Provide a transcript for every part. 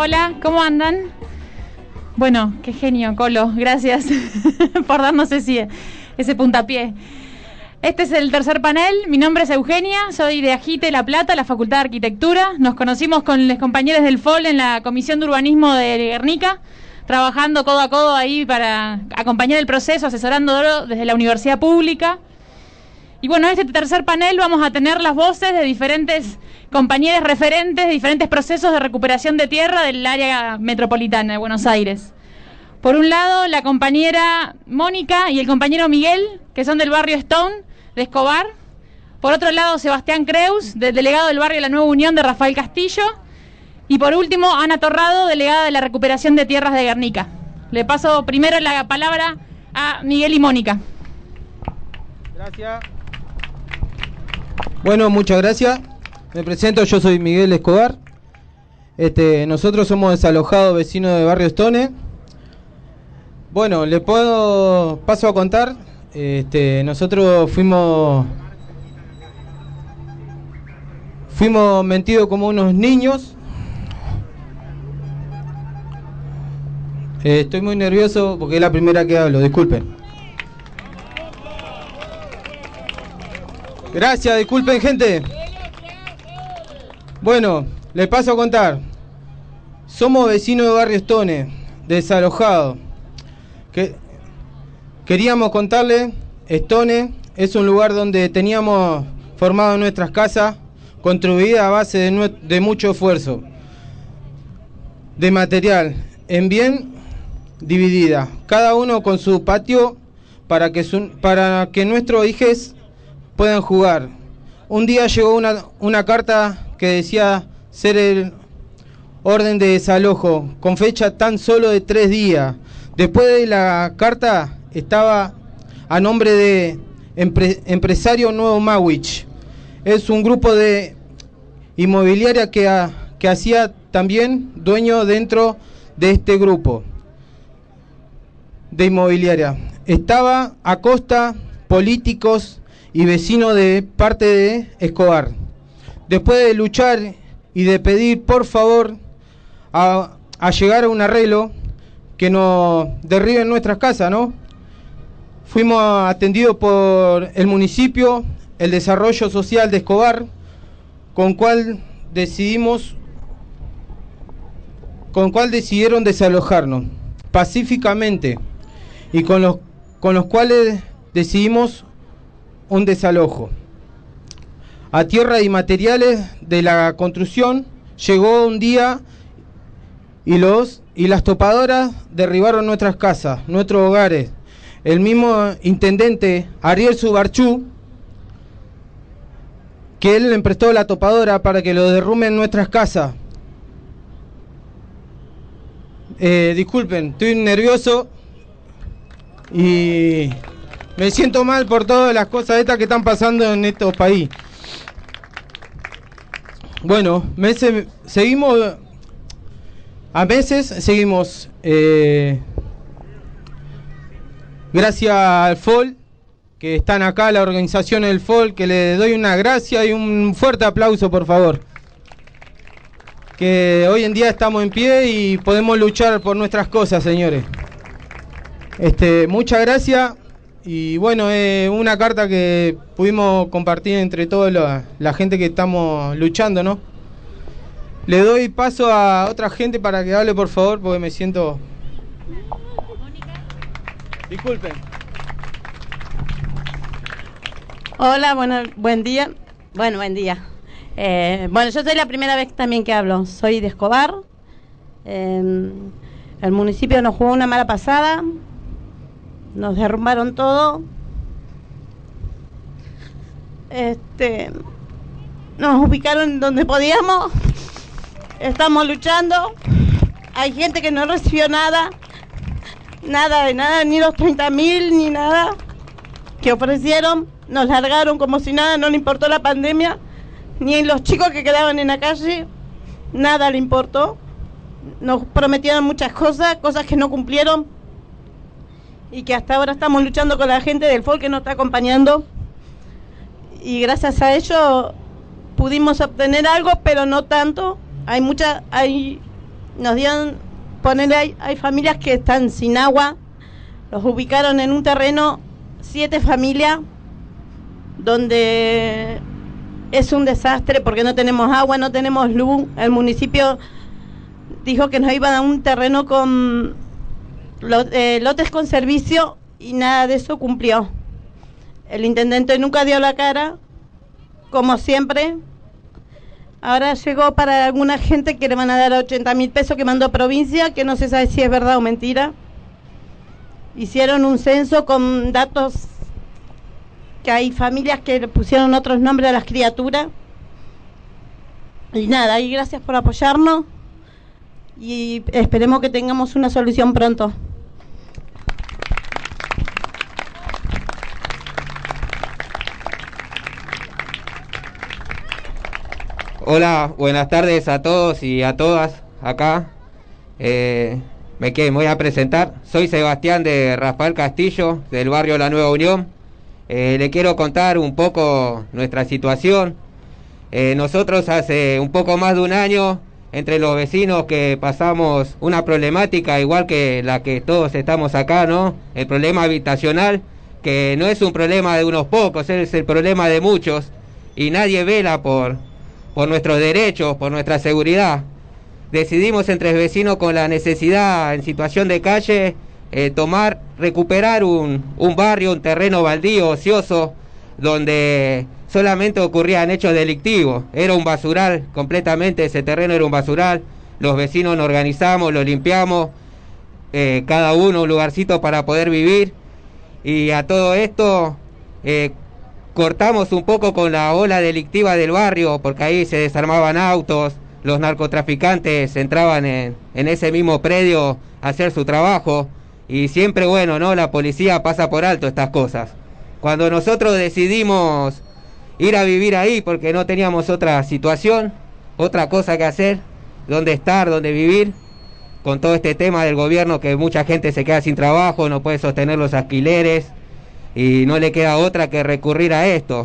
Hola, ¿cómo andan? Bueno, qué genio, Colo, gracias por darnos ese puntapié. Este es el tercer panel, mi nombre es Eugenia, soy de Ajite, La Plata, la Facultad de Arquitectura. Nos conocimos con los compañeros del FOL en la Comisión de Urbanismo de Guernica, trabajando codo a codo ahí para acompañar el proceso, asesorándolo desde la universidad pública. Y bueno, en este tercer panel vamos a tener las voces de diferentes compañeros referentes de diferentes procesos de recuperación de tierra del área metropolitana de Buenos Aires. Por un lado, la compañera Mónica y el compañero Miguel, que son del barrio Stone, de Escobar. Por otro lado, Sebastián Creus, del delegado del barrio La Nueva Unión de Rafael Castillo. Y por último, Ana Torrado, delegada de la recuperación de tierras de Guernica. Le paso primero la palabra a Miguel y Mónica. Gracias. Bueno, muchas gracias. Me presento, yo soy Miguel Escobar. Nosotros somos desalojados vecinos de barrio Stone. Bueno, le paso a contar. Nosotros fuimos metidos como unos niños. Estoy muy nervioso porque es la primera que hablo, disculpen. Gracias, disculpen, gente. Bueno, les paso a contar. Somos vecinos de barrio Stone, desalojados. Queríamos contarles, Stone es un lugar donde teníamos formado nuestras casas, construidas a base de mucho esfuerzo, de material, en bien dividida, cada uno con su patio para que nuestros hijos puedan jugar. Un día llegó una carta que decía ser el orden de desalojo, con fecha tan solo de 3 días. Después de la carta estaba a nombre de Empresario Nuevo Mawich. Es un grupo de inmobiliaria que hacía también dueño dentro de este grupo de inmobiliaria. Estaba a costa políticos y vecinos de parte de Escobar. Después de luchar y de pedir por favor a llegar a un arreglo que nos derriben nuestras casas, ¿no? Fuimos atendidos por el municipio, el desarrollo social de Escobar, con cual decidieron desalojarnos pacíficamente y con los cuales decidimos un desalojo. A tierra y materiales de la construcción llegó un día y las topadoras derribaron nuestras casas, nuestros hogares. El mismo intendente Ariel Subarchú, que él le prestó la topadora para que lo derrumben nuestras casas. Disculpen, estoy nervioso y me siento mal por todas las cosas estas que están pasando en estos países. Bueno, seguimos gracias al FOL, que están acá, la organización del FOL, que le doy una gracia y un fuerte aplauso, por favor. Que hoy en día estamos en pie y podemos luchar por nuestras cosas, señores. Muchas gracias. Y bueno, una carta que pudimos compartir entre toda la gente que estamos luchando, ¿no? Le doy paso a otra gente para que hable, por favor, porque me siento... Disculpen. Hola, buen día. Bueno, buen día. Bueno, yo soy la primera vez también que hablo. Soy de Escobar. El municipio nos jugó una mala pasada. Nos derrumbaron todo. Nos ubicaron donde podíamos. Estamos luchando. Hay gente que no recibió nada. Nada de nada, ni los 30.000, ni nada que ofrecieron. Nos largaron como si nada, no le importó la pandemia. Ni los chicos que quedaban en la calle, nada le importó. Nos prometieron muchas cosas que no cumplieron. Y que hasta ahora estamos luchando con la gente del FOL que nos está acompañando. Y gracias a ello pudimos obtener algo, pero no tanto. Hay nos dieron, poner, hay familias que están sin agua, los ubicaron en un terreno, 7 familias, donde es un desastre porque no tenemos agua, no tenemos luz. El municipio dijo que nos iban a un terreno con lotes con servicio y nada de eso cumplió. El intendente nunca dio la cara, como siempre. Ahora llegó para alguna gente que le van a dar 80.000 pesos que mandó provincia, que no se sabe si es verdad o mentira. Hicieron un censo con datos que hay familias que le pusieron otros nombres a las criaturas. Y nada, y gracias por apoyarnos y esperemos que tengamos una solución pronto. Hola, buenas tardes a todos y a todas acá. Me voy a presentar. Soy Sebastián de Rafael Castillo, del barrio La Nueva Unión. Le quiero contar un poco nuestra situación. Nosotros hace un poco más de un año, entre los vecinos, que pasamos una problemática igual que la que todos estamos acá, ¿no? El problema habitacional, que no es un problema de unos pocos, es el problema de muchos, y nadie vela por nuestros derechos, por nuestra seguridad. Decidimos entre vecinos, con la necesidad en situación de calle, recuperar un barrio, un terreno baldío, ocioso, donde solamente ocurrían hechos delictivos. Era un basural, completamente ese terreno era un basural. Los vecinos nos organizamos, lo limpiamos, cada uno un lugarcito para poder vivir. Y a todo esto cortamos un poco con la ola delictiva del barrio, porque ahí se desarmaban autos, los narcotraficantes entraban en ese mismo predio a hacer su trabajo. Y siempre, bueno, ¿no? La policía pasa por alto estas cosas. Cuando nosotros decidimos ir a vivir ahí, porque no teníamos otra situación, otra cosa que hacer, dónde estar, dónde vivir, con todo este tema del gobierno, que mucha gente se queda sin trabajo, no puede sostener los alquileres, y no le queda otra que recurrir a esto.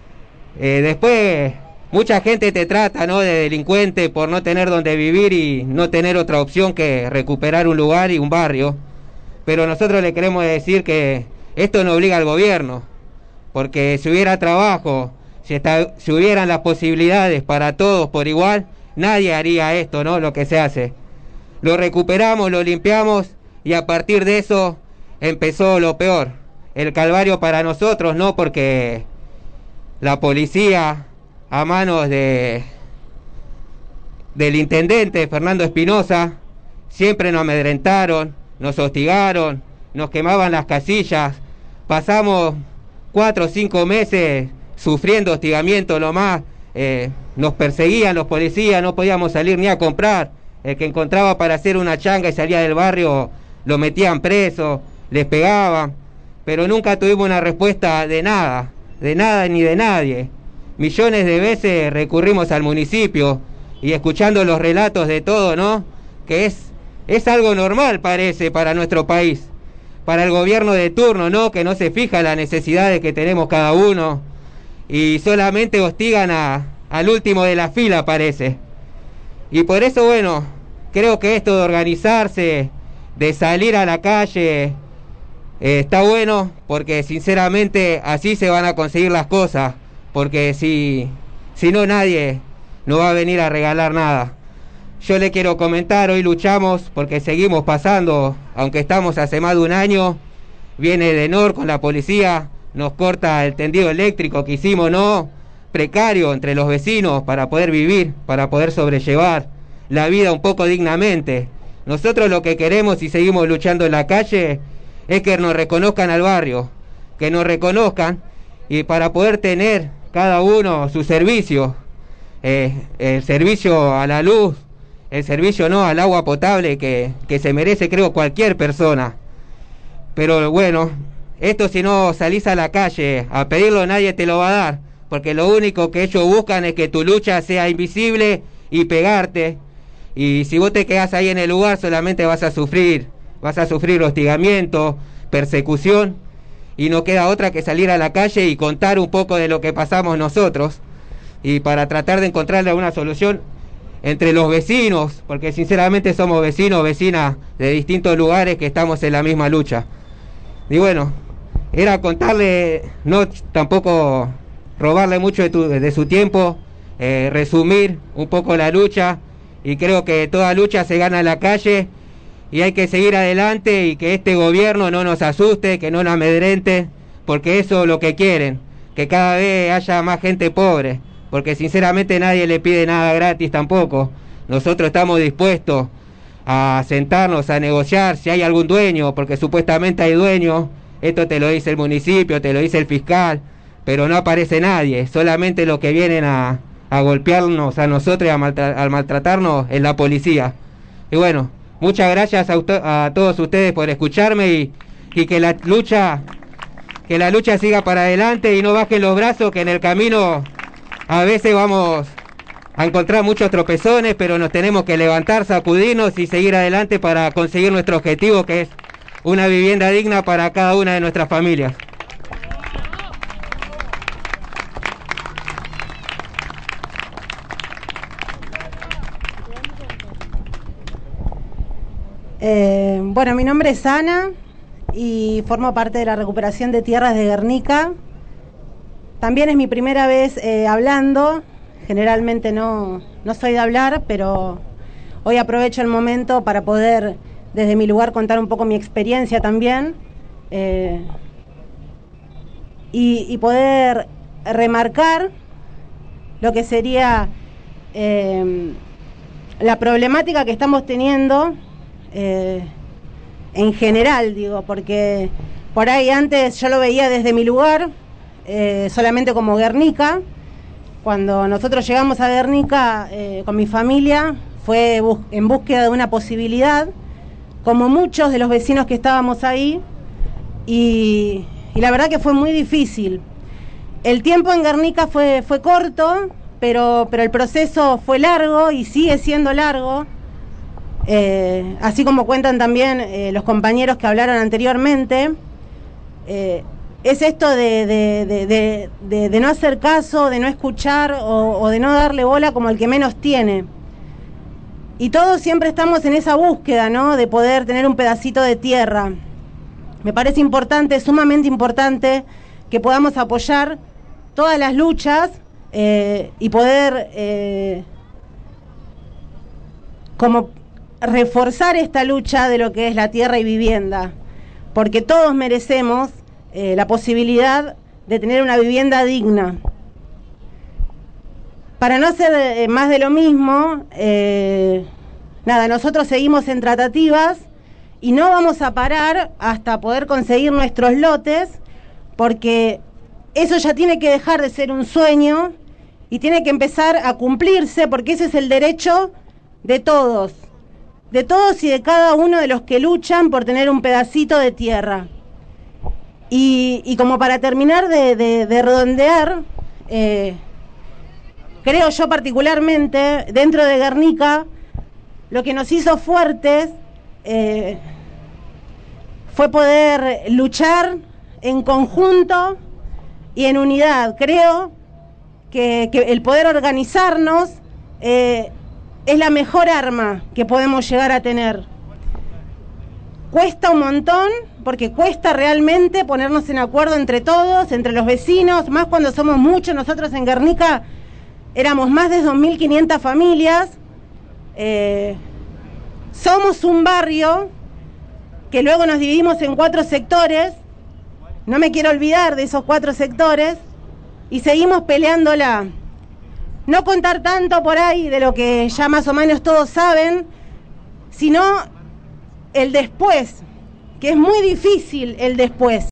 Después, mucha gente te trata, ¿no?, de delincuente por no tener dónde vivir y no tener otra opción que recuperar un lugar y un barrio. Pero nosotros le queremos decir que esto no obliga al gobierno, porque si hubiera trabajo, si hubieran las posibilidades para todos por igual, nadie haría esto, ¿no?, lo que se hace. Lo recuperamos, lo limpiamos, y a partir de eso empezó lo peor, el calvario para nosotros, ¿no? Porque la policía, a manos del intendente Fernando Espinosa, siempre nos amedrentaron, nos hostigaron, nos quemaban las casillas. Pasamos 4 o 5 meses sufriendo hostigamiento nomás. Nos perseguían los policías, no podíamos salir ni a comprar. El que encontraba para hacer una changa y salía del barrio, lo metían preso, les pegaban. Pero nunca tuvimos una respuesta de nada ni de nadie. Millones de veces recurrimos al municipio y escuchando los relatos de todo, ¿no?, que es algo normal, parece, para nuestro país, para el gobierno de turno, ¿no?, que no se fija en las necesidades que tenemos cada uno y solamente hostigan al último de la fila, parece. Y por eso, bueno, creo que esto de organizarse, de salir a la calle, está bueno, porque sinceramente así se van a conseguir las cosas, porque si no, nadie no va a venir a regalar nada. Yo le quiero comentar, hoy luchamos porque seguimos pasando, aunque estamos hace más de un año, viene DENOR con la policía, nos corta el tendido eléctrico que hicimos, ¿no?, precario entre los vecinos, para poder vivir, para poder sobrellevar la vida un poco dignamente. Nosotros lo que queremos, y seguimos luchando en la calle, es que nos reconozcan al barrio, que nos reconozcan, y para poder tener cada uno su servicio, el servicio a la luz, el servicio, no, al agua potable que se merece, creo, cualquier persona. Pero bueno, esto, si no salís a la calle a pedirlo, nadie te lo va a dar, porque lo único que ellos buscan es que tu lucha sea invisible y pegarte. Y si vos te quedás ahí en el lugar, solamente vas a sufrir hostigamiento, persecución, y no queda otra que salir a la calle y contar un poco de lo que pasamos nosotros, y para tratar de encontrarle una solución entre los vecinos, porque sinceramente somos vecinos, vecinas de distintos lugares que estamos en la misma lucha. Y bueno, era contarle, no tampoco robarle mucho de su tiempo, resumir un poco la lucha, y creo que toda lucha se gana en la calle y hay que seguir adelante y que este gobierno no nos asuste, que no nos amedrente, porque eso es lo que quieren, que cada vez haya más gente pobre, porque sinceramente nadie le pide nada gratis tampoco. Nosotros estamos dispuestos a sentarnos, a negociar si hay algún dueño, porque supuestamente hay dueños, esto te lo dice el municipio, te lo dice el fiscal, pero no aparece nadie, solamente los que vienen a golpearnos a nosotros y a maltratarnos es la policía. Y bueno, muchas gracias a todos ustedes por escucharme y que la lucha siga para adelante y no bajen los brazos, que en el camino a veces vamos a encontrar muchos tropezones, pero nos tenemos que levantar, sacudirnos y seguir adelante para conseguir nuestro objetivo, que es una vivienda digna para cada una de nuestras familias. Bueno, mi nombre es Ana y formo parte de la recuperación de tierras de Guernica. También es mi primera vez hablando. Generalmente no soy de hablar, pero hoy aprovecho el momento para poder, desde mi lugar, contar un poco mi experiencia también y poder remarcar lo que sería la problemática que estamos teniendo en general, digo, porque por ahí antes yo lo veía desde mi lugar, solamente como Guernica. Cuando nosotros llegamos a Guernica con mi familia fue en búsqueda de una posibilidad, como muchos de los vecinos que estábamos ahí, y la verdad que fue muy difícil. El tiempo en Guernica fue corto, pero el proceso fue largo y sigue siendo largo. Así como cuentan también los compañeros que hablaron anteriormente, es esto de no hacer caso, de no escuchar o de no darle bola como el que menos tiene. Y todos siempre estamos en esa búsqueda, ¿no?, de poder tener un pedacito de tierra. Me parece importante, sumamente importante, que podamos apoyar todas las luchas y poder como reforzar esta lucha de lo que es la tierra y vivienda, porque todos merecemos la posibilidad de tener una vivienda digna. Para no hacer más de lo mismo, nada, nosotros seguimos en tratativas y no vamos a parar hasta poder conseguir nuestros lotes, porque eso ya tiene que dejar de ser un sueño y tiene que empezar a cumplirse, porque ese es el derecho de todos y de cada uno de los que luchan por tener un pedacito de tierra. Y como para terminar de redondear, creo yo particularmente, dentro de Guernica, lo que nos hizo fuertes fue poder luchar en conjunto y en unidad. Creo que el poder organizarnos es la mejor arma que podemos llegar a tener. Cuesta un montón, porque cuesta realmente ponernos en acuerdo entre todos, entre los vecinos, más cuando somos muchos. Nosotros en Guernica éramos más de 2.500 familias. Somos un barrio que luego nos dividimos en 4 sectores. No me quiero olvidar de esos 4 sectores y seguimos peleándola. No contar tanto por ahí de lo que ya más o menos todos saben, sino el después, que es muy difícil el después.